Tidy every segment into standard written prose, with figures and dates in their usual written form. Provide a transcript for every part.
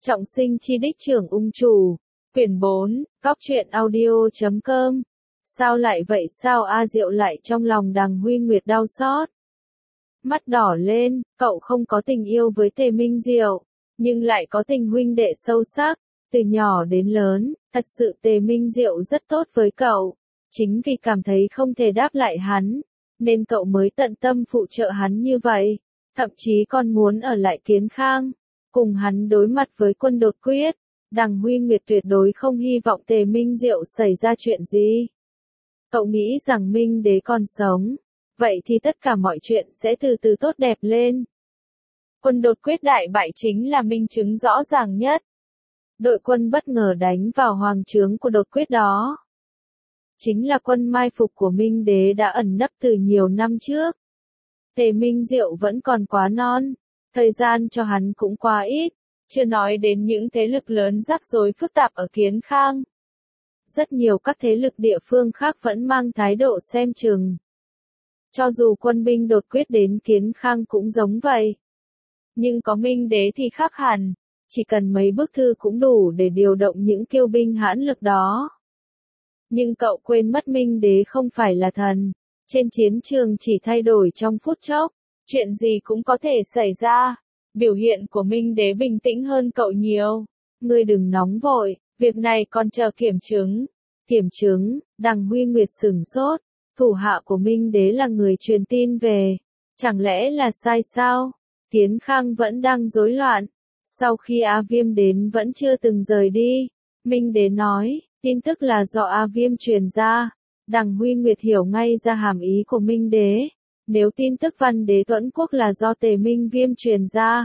Trọng sinh chi đích trưởng ung chủ. Quyển 4, Cóc truyện audio.com. Sao lại vậy, sao A Diệu lại trong lòng Đằng Huy Nguyệt đau xót. Mắt đỏ lên, cậu không có tình yêu với Tề Minh Diệu, nhưng lại có tình huynh đệ sâu sắc, từ nhỏ đến lớn, thật sự Tề Minh Diệu rất tốt với cậu. Chính vì cảm thấy không thể đáp lại hắn, nên cậu mới tận tâm phụ trợ hắn như vậy, thậm chí còn muốn ở lại Kiến Khang, cùng hắn đối mặt với quân đột quyết. Đằng Huy Nguyệt tuyệt đối không hy vọng Tề Minh Diệu xảy ra chuyện gì. Cậu nghĩ rằng Minh Đế còn sống, vậy thì tất cả mọi chuyện sẽ từ từ tốt đẹp lên. Quân đột quyết đại bại chính là minh chứng rõ ràng nhất. Đội quân bất ngờ đánh vào hoàng trướng của đột quyết đó. Chính là quân mai phục của Minh Đế đã ẩn nấp từ nhiều năm trước. Tề Minh Diệu vẫn còn quá non, thời gian cho hắn cũng quá ít, chưa nói đến những thế lực lớn rắc rối phức tạp ở Kiến Khang. Rất nhiều các thế lực địa phương khác vẫn mang thái độ xem chừng. Cho dù quân binh đột quyết đến Kiến Khang cũng giống vậy. Nhưng có Minh Đế thì khác hẳn, chỉ cần mấy bức thư cũng đủ để điều động những kiêu binh hãn lực đó. Nhưng cậu quên mất Minh Đế không phải là thần, trên chiến trường chỉ thay đổi trong phút chốc, chuyện gì cũng có thể xảy ra. Biểu hiện của Minh Đế bình tĩnh hơn cậu nhiều. Ngươi đừng nóng vội, việc này còn chờ kiểm chứng. Kiểm chứng, Đằng Huy Nguyệt sửng sốt, thủ hạ của Minh Đế là người truyền tin về. Chẳng lẽ là sai sao? Kiến Khang vẫn đang rối loạn. Sau khi A Viêm đến vẫn chưa từng rời đi. Minh Đế nói, tin tức là do A Viêm truyền ra. Đằng Huy Nguyệt hiểu ngay ra hàm ý của Minh Đế. Nếu tin tức Văn Đế Tuẫn Quốc là do Tề Minh Viêm truyền ra,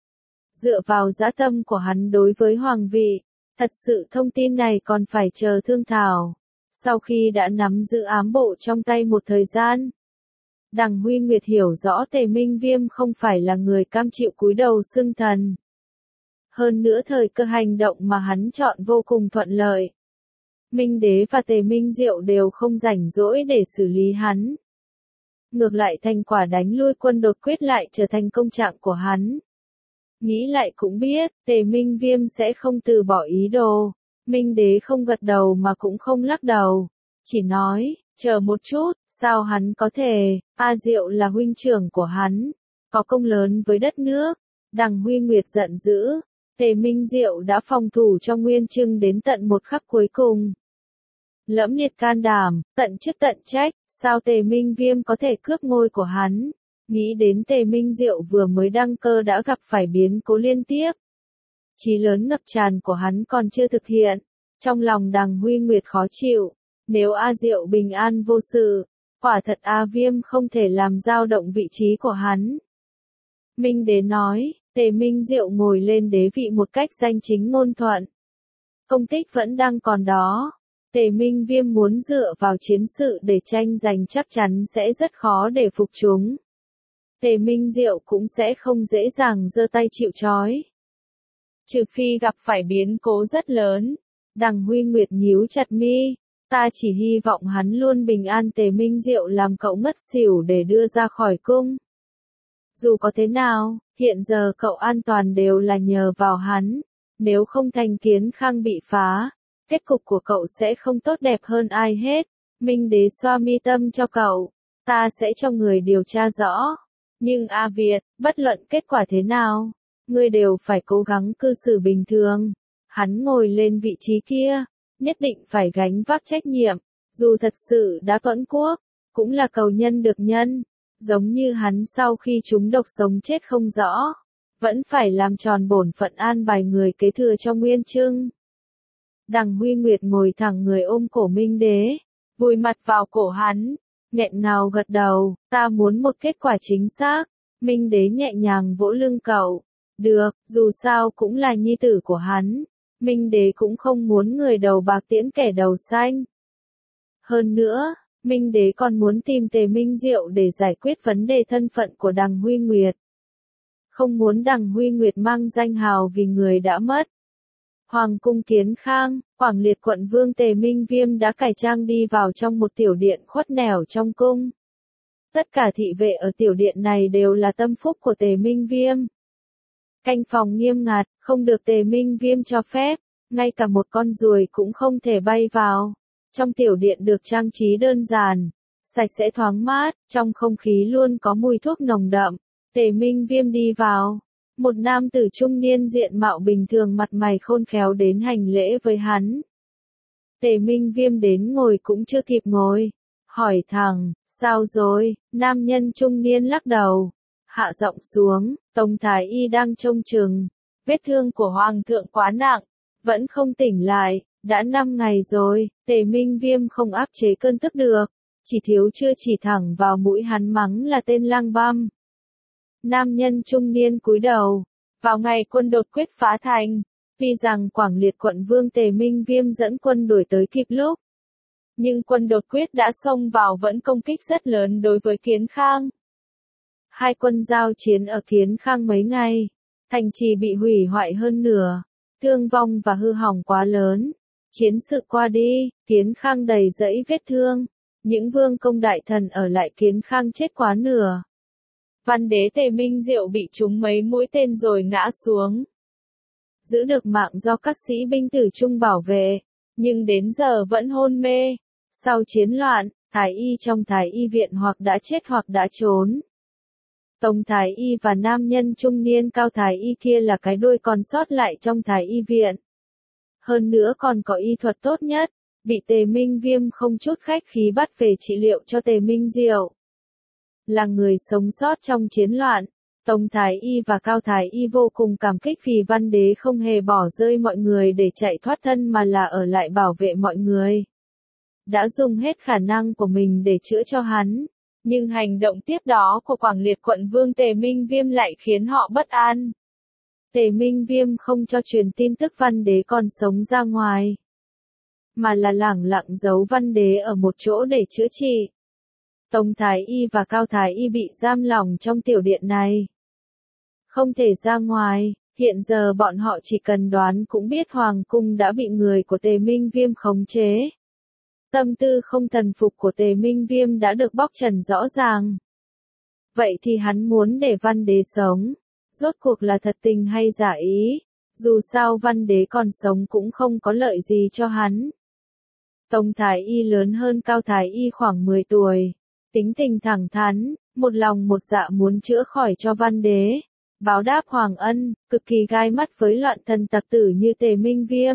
dựa vào dã tâm của hắn đối với hoàng vị, thật sự thông tin này còn phải chờ thương thảo. Sau khi đã nắm giữ ám bộ trong tay một thời gian, Đằng Huy Nguyệt hiểu rõ Tề Minh Viêm không phải là người cam chịu cúi đầu xưng thần. Hơn nữa thời cơ hành động mà hắn chọn vô cùng thuận lợi. Minh Đế và Tề Minh Diệu đều không rảnh rỗi để xử lý hắn. Ngược lại thành quả đánh lui quân đột quyết lại trở thành công trạng của hắn. Nghĩ lại cũng biết, Tề Minh Viêm sẽ không từ bỏ ý đồ. Minh Đế không gật đầu mà cũng không lắc đầu. Chỉ nói, chờ một chút, sao hắn có thể, A Diệu là huynh trưởng của hắn, có công lớn với đất nước. Đằng Huy Nguyệt giận dữ, Tề Minh Diệu đã phòng thủ cho Nguyên Trưng đến tận một khắc cuối cùng. Lẫm liệt can đảm, tận chức tận trách, sao Tề Minh Viêm có thể cướp ngôi của hắn? Nghĩ đến Tề Minh Diệu vừa mới đăng cơ đã gặp phải biến cố liên tiếp. Chí lớn ngập tràn của hắn còn chưa thực hiện. Trong lòng Đằng Huy Nguyệt khó chịu. Nếu A Diệu bình an vô sự, quả thật A Viêm không thể làm dao động vị trí của hắn. Minh Đế nói, Tề Minh Diệu ngồi lên đế vị một cách danh chính ngôn thuận. Công tích vẫn đang còn đó. Tề Minh Viêm muốn dựa vào chiến sự để tranh giành chắc chắn sẽ rất khó để phục chúng. Tề Minh Diệu cũng sẽ không dễ dàng giơ tay chịu trói. Trừ phi gặp phải biến cố rất lớn. Đằng Huy Nguyệt nhíu chặt mi. Ta chỉ hy vọng hắn luôn bình an. Tề Minh Diệu làm cậu ngất xỉu để đưa ra khỏi cung. Dù có thế nào, hiện giờ cậu an toàn đều là nhờ vào hắn. Nếu không thành Kiến Khang bị phá, kết cục của cậu sẽ không tốt đẹp hơn ai hết. Minh Đế xoa mi tâm cho cậu. Ta sẽ cho người điều tra rõ. Nhưng A Việt, bất luận kết quả thế nào, ngươi đều phải cố gắng cư xử bình thường. Hắn ngồi lên vị trí kia, nhất định phải gánh vác trách nhiệm. Dù thật sự đã tuẫn quốc, cũng là cầu nhân được nhân. Giống như hắn sau khi trúng độc sống chết không rõ, vẫn phải làm tròn bổn phận an bài người kế thừa cho Nguyên Trưng. Đằng Huy Nguyệt ngồi thẳng người ôm cổ Minh Đế, vùi mặt vào cổ hắn, nghẹn ngào gật đầu, ta muốn một kết quả chính xác. Minh Đế nhẹ nhàng vỗ lưng cậu, được, dù sao cũng là nhi tử của hắn. Minh Đế cũng không muốn người đầu bạc tiễn kẻ đầu xanh. Hơn nữa, Minh Đế còn muốn tìm Tề Minh Diệu để giải quyết vấn đề thân phận của Đằng Huy Nguyệt. Không muốn Đằng Huy Nguyệt mang danh hào vì người đã mất. Hoàng cung Kiến Khang, Quảng Liệt quận vương Tề Minh Viêm đã cải trang đi vào trong một tiểu điện khuất nẻo trong cung. Tất cả thị vệ ở tiểu điện này đều là tâm phúc của Tề Minh Viêm. Canh phòng nghiêm ngặt, không được Tề Minh Viêm cho phép, ngay cả một con ruồi cũng không thể bay vào. Trong tiểu điện được trang trí đơn giản, sạch sẽ thoáng mát, trong không khí luôn có mùi thuốc nồng đậm. Tề Minh Viêm đi vào. Một nam tử trung niên diện mạo bình thường mặt mày khôn khéo đến hành lễ với hắn. Tề Minh Viêm đến ngồi cũng chưa kịp ngồi. Hỏi thẳng, sao rồi? Nam nhân trung niên lắc đầu. Hạ giọng xuống, Tông Thái Y đang trông chừng. Vết thương của Hoàng thượng quá nặng, vẫn không tỉnh lại, đã 5 ngày rồi. Tề Minh Viêm không áp chế cơn tức được, chỉ thiếu chưa chỉ thẳng vào mũi hắn mắng là tên lang băm. Nam nhân trung niên cúi đầu. Vào ngày quân đột quyết phá thành, tuy rằng Quảng Liệt quận vương Tề Minh Viêm dẫn quân đuổi tới kịp lúc, nhưng quân đột quyết đã xông vào vẫn công kích rất lớn đối với Kiến Khang. Hai quân giao chiến ở Kiến Khang mấy ngày, thành trì bị hủy hoại hơn nửa, thương vong và hư hỏng quá lớn. Chiến sự qua đi, Kiến Khang đầy dẫy vết thương, những vương công đại thần ở lại Kiến Khang chết quá nửa. Văn đế Tề Minh Diệu bị trúng mấy mũi tên rồi ngã xuống. Giữ được mạng do các sĩ binh tử trung bảo vệ, nhưng đến giờ vẫn hôn mê. Sau chiến loạn, Thái Y trong Thái Y viện hoặc đã chết hoặc đã trốn. Tông Thái Y và nam nhân trung niên Cao Thái Y kia là cái đuôi còn sót lại trong Thái Y viện. Hơn nữa còn có y thuật tốt nhất, bị Tề Minh Viêm không chút khách khí bắt về trị liệu cho Tề Minh Diệu. Là người sống sót trong chiến loạn, Tông Thái Y và Cao Thái Y vô cùng cảm kích vì Văn đế không hề bỏ rơi mọi người để chạy thoát thân mà là ở lại bảo vệ mọi người. Đã dùng hết khả năng của mình để chữa cho hắn, nhưng hành động tiếp đó của Quảng Liệt quận vương Tề Minh Viêm lại khiến họ bất an. Tề Minh Viêm không cho truyền tin tức Văn đế còn sống ra ngoài, mà là lẳng lặng giấu Văn đế ở một chỗ để chữa trị. Tông Thái Y và Cao Thái Y bị giam lỏng trong tiểu điện này, không thể ra ngoài. Hiện giờ bọn họ chỉ cần đoán cũng biết Hoàng cung đã bị người của Tề Minh Viêm khống chế. Tâm tư không thần phục của Tề Minh Viêm đã được bóc trần rõ ràng. Vậy thì hắn muốn để Văn đế sống, rốt cuộc là thật tình hay giả ý? Dù sao Văn đế còn sống cũng không có lợi gì cho hắn. Tông Thái Y lớn hơn Cao Thái Y khoảng 10 tuổi. Tính tình thẳng thắn, một lòng một dạ muốn chữa khỏi cho Văn đế, báo đáp hoàng ân, cực kỳ gai mắt với loạn thần tặc tử như Tề Minh Viêm.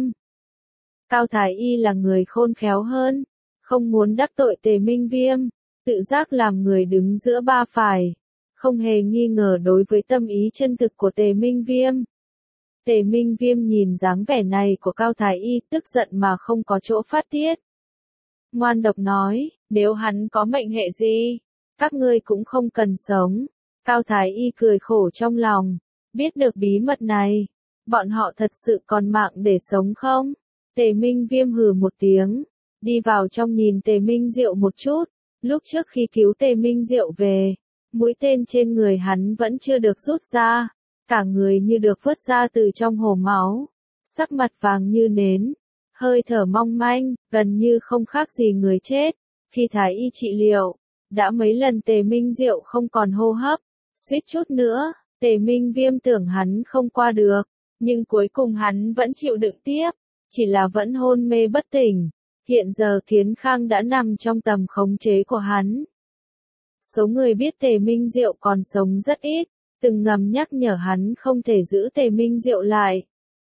Cao Thái Y là người khôn khéo hơn, không muốn đắc tội Tề Minh Viêm, tự giác làm người đứng giữa ba phải, không hề nghi ngờ đối với tâm ý chân thực của Tề Minh Viêm. Tề Minh Viêm nhìn dáng vẻ này của Cao Thái Y tức giận mà không có chỗ phát tiết. Ngoan độc nói, nếu hắn có mệnh hệ gì, các ngươi cũng không cần sống. Cao Thái Y cười khổ trong lòng, biết được bí mật này, bọn họ thật sự còn mạng để sống không? Tề Minh Viêm hừ một tiếng, đi vào trong nhìn Tề Minh Diệu một chút, lúc trước khi cứu Tề Minh Diệu về, mũi tên trên người hắn vẫn chưa được rút ra, cả người như được vớt ra từ trong hồ máu, sắc mặt vàng như nến, hơi thở mong manh, gần như không khác gì người chết. Khi Thái Y trị liệu, đã mấy lần Tề Minh Diệu không còn hô hấp, suýt chút nữa, Tề Minh Viêm tưởng hắn không qua được, nhưng cuối cùng hắn vẫn chịu đựng tiếp, chỉ là vẫn hôn mê bất tỉnh. Hiện giờ Kiến Khang đã nằm trong tầm khống chế của hắn. Số người biết Tề Minh Diệu còn sống rất ít, từng ngầm nhắc nhở hắn không thể giữ Tề Minh Diệu lại.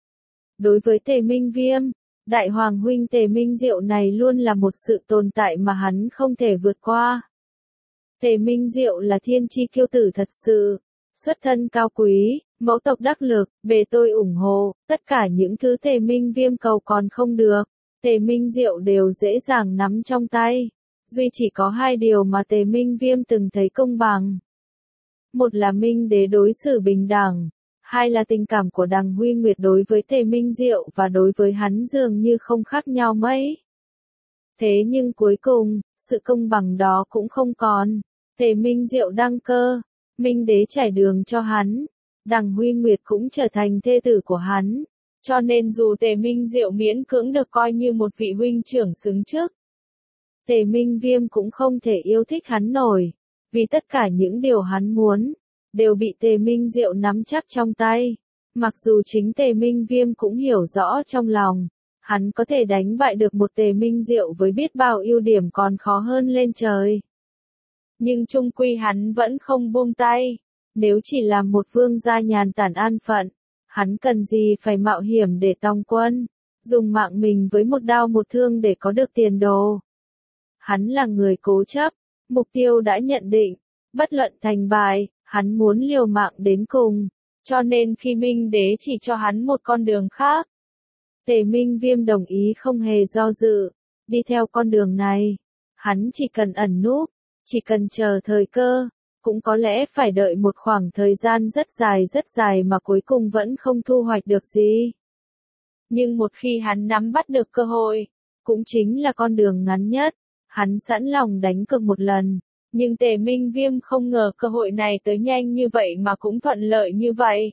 Đối với Tề Minh Viêm, Đại Hoàng huynh Tề Minh Diệu này luôn là một sự tồn tại mà hắn không thể vượt qua. Tề Minh Diệu là thiên chi kiêu tử thật sự, xuất thân cao quý, mẫu tộc đắc lực, bề tôi ủng hộ, tất cả những thứ Tề Minh Viêm cầu còn không được, Tề Minh Diệu đều dễ dàng nắm trong tay. Duy chỉ có hai điều mà Tề Minh Viêm từng thấy công bằng. Một là Minh đế đối xử bình đẳng, hai là tình cảm của Đằng Huy Nguyệt đối với Tề Minh Diệu và đối với hắn dường như không khác nhau mấy. Thế nhưng cuối cùng, sự công bằng đó cũng không còn. Tề Minh Diệu đăng cơ, Minh đế trải đường cho hắn, Đằng Huy Nguyệt cũng trở thành thê tử của hắn. Cho nên dù Tề Minh Diệu miễn cưỡng được coi như một vị huynh trưởng xứng chức, Tề Minh Viêm cũng không thể yêu thích hắn nổi, vì tất cả những điều hắn muốn, đều bị Tề Minh Diệu nắm chắc trong tay. Mặc dù chính Tề Minh Viêm cũng hiểu rõ trong lòng, hắn có thể đánh bại được một Tề Minh Diệu với biết bao ưu điểm còn khó hơn lên trời. Nhưng chung quy hắn vẫn không buông tay. Nếu chỉ làm một vương gia nhàn tản an phận, hắn cần gì phải mạo hiểm để tòng quân, dùng mạng mình với một đao một thương để có được tiền đồ. Hắn là người cố chấp, mục tiêu đã nhận định, bất luận thành bại, hắn muốn liều mạng đến cùng, cho nên khi Minh Đế chỉ cho hắn một con đường khác. Tề Minh Viêm đồng ý không hề do dự, đi theo con đường này, hắn chỉ cần ẩn núp, chỉ cần chờ thời cơ, cũng có lẽ phải đợi một khoảng thời gian rất dài mà cuối cùng vẫn không thu hoạch được gì. Nhưng một khi hắn nắm bắt được cơ hội, cũng chính là con đường ngắn nhất, hắn sẵn lòng đánh cược một lần. Nhưng Tề Minh Viêm không ngờ cơ hội này tới nhanh như vậy mà cũng thuận lợi như vậy.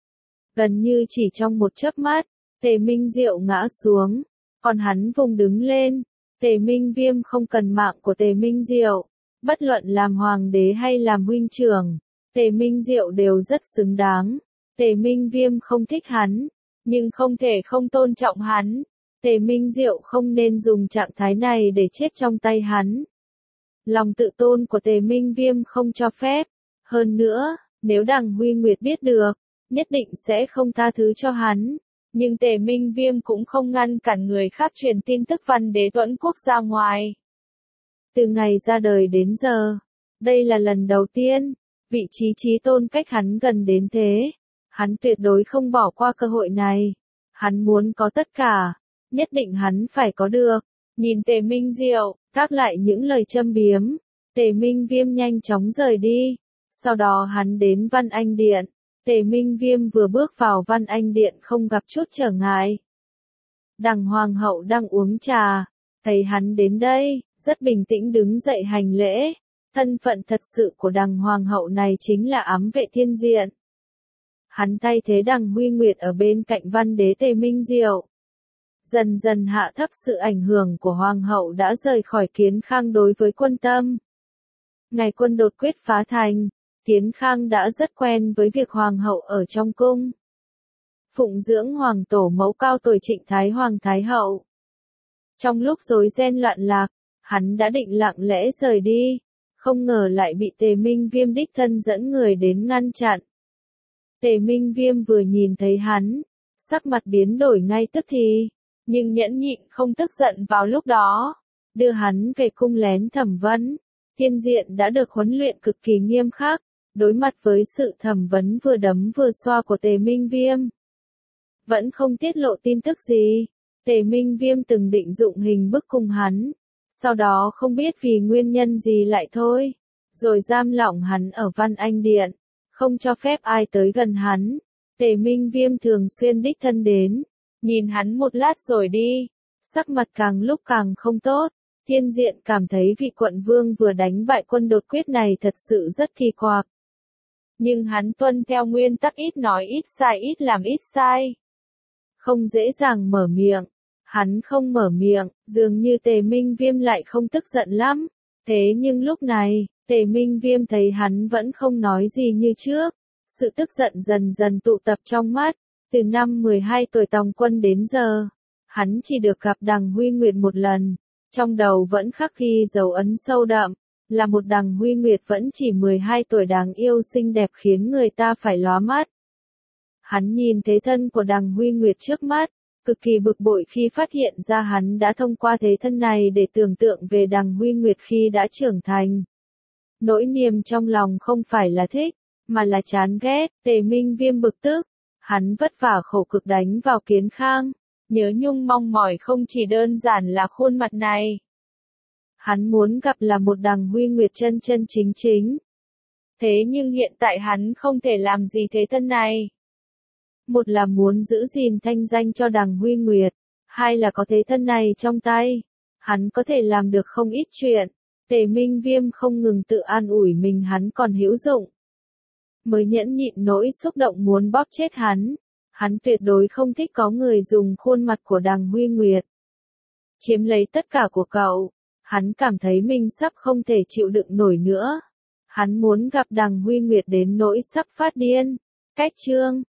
Gần như chỉ trong một chớp mắt, Tề Minh Diệu ngã xuống, còn hắn vùng đứng lên. Tề Minh Viêm không cần mạng của Tề Minh Diệu, bất luận làm hoàng đế hay làm huynh trưởng, Tề Minh Diệu đều rất xứng đáng. Tề Minh Viêm không thích hắn, nhưng không thể không tôn trọng hắn. Tề Minh Diệu không nên dùng trạng thái này để chết trong tay hắn. Lòng tự tôn của Tề Minh Viêm không cho phép. Hơn nữa, nếu Đằng Huy Nguyệt biết được, nhất định sẽ không tha thứ cho hắn. Nhưng Tề Minh Viêm cũng không ngăn cản người khác truyền tin tức Văn Đế Tuẫn Quốc ra ngoài. Từ ngày ra đời đến giờ, đây là lần đầu tiên, vị trí chí tôn cách hắn gần đến thế. Hắn tuyệt đối không bỏ qua cơ hội này. Hắn muốn có tất cả, nhất định hắn phải có được. Nhìn Tề Minh Diệu, gác lại những lời châm biếm, Tề Minh Viêm nhanh chóng rời đi. Sau đó hắn đến Văn Anh Điện. Tề Minh Viêm vừa bước vào Văn Anh Điện không gặp chút trở ngại. Đằng Hoàng hậu đang uống trà, thấy hắn đến đây, rất bình tĩnh đứng dậy hành lễ. Thân phận thật sự của Đằng Hoàng hậu này chính là ám vệ thiên diện. Hắn thay thế Đằng Huy Nguyệt ở bên cạnh Văn Đế Tề Minh Diệu. Dần dần hạ thấp sự ảnh hưởng của Hoàng hậu đã rời khỏi Kiến Khang đối với quân Tâm. Ngày quân đột quyết phá thành, Kiến Khang đã rất quen với việc Hoàng hậu ở trong cung. Phụng dưỡng Hoàng tổ mẫu cao tuổi Trịnh Thái Hoàng Thái hậu. Trong lúc rối ren loạn lạc, hắn đã định lặng lẽ rời đi, không ngờ lại bị Tề Minh Viêm đích thân dẫn người đến ngăn chặn. Tề Minh Viêm vừa nhìn thấy hắn, sắc mặt biến đổi ngay tức thì, nhưng nhẫn nhịn không tức giận vào lúc đó, đưa hắn về cung lén thẩm vấn. Thiên diện đã được huấn luyện cực kỳ nghiêm khắc, đối mặt với sự thẩm vấn vừa đấm vừa xoa của Tề Minh Viêm. Vẫn không tiết lộ tin tức gì, Tề Minh Viêm từng định dụng hình bức cùng hắn, sau đó không biết vì nguyên nhân gì lại thôi, rồi giam lỏng hắn ở Văn Anh Điện, không cho phép ai tới gần hắn. Tề Minh Viêm thường xuyên đích thân đến, nhìn hắn một lát rồi đi, sắc mặt càng lúc càng không tốt. Thiên diện cảm thấy vị quận vương vừa đánh bại quân đột quyết này thật sự rất kỳ quặc. Nhưng hắn tuân theo nguyên tắc ít nói ít sai ít làm ít sai. Không dễ dàng mở miệng. Hắn không mở miệng, dường như Tề Minh Viêm lại không tức giận lắm. Thế nhưng lúc này, Tề Minh Viêm thấy hắn vẫn không nói gì như trước. Sự tức giận dần dần tụ tập trong mắt. Từ năm 12 tuổi tòng quân đến giờ, hắn chỉ được gặp Đằng Huy Nguyệt một lần. Trong đầu vẫn khắc ghi dấu ấn sâu đậm, là một Đằng Huy Nguyệt vẫn chỉ 12 tuổi đáng yêu xinh đẹp khiến người ta phải lóa mắt. Hắn nhìn thế thân của Đằng Huy Nguyệt trước mắt, cực kỳ bực bội khi phát hiện ra hắn đã thông qua thế thân này để tưởng tượng về Đằng Huy Nguyệt khi đã trưởng thành. Nỗi niềm trong lòng không phải là thích, mà là chán ghét. Tề Minh Viêm bực tức, hắn vất vả khổ cực đánh vào Kiến Khang. Nhớ nhung mong mỏi không chỉ đơn giản là khuôn mặt này. Hắn muốn gặp là một Đằng Huy Nguyệt chân chân chính chính. Thế nhưng hiện tại hắn không thể làm gì thế thân này. Một là muốn giữ gìn thanh danh cho Đằng Huy Nguyệt, hai là có thế thân này trong tay. Hắn có thể làm được không ít chuyện. Tề Minh Viêm không ngừng tự an ủi mình hắn còn hữu dụng. Mới nhẫn nhịn nỗi xúc động muốn bóp chết hắn. Hắn tuyệt đối không thích có người dùng khuôn mặt của Đằng Huy Nguyệt chiếm lấy tất cả của cậu. Hắn cảm thấy mình sắp không thể chịu đựng nổi nữa. Hắn muốn gặp Đằng Huy Nguyệt đến nỗi sắp phát điên. Cách chương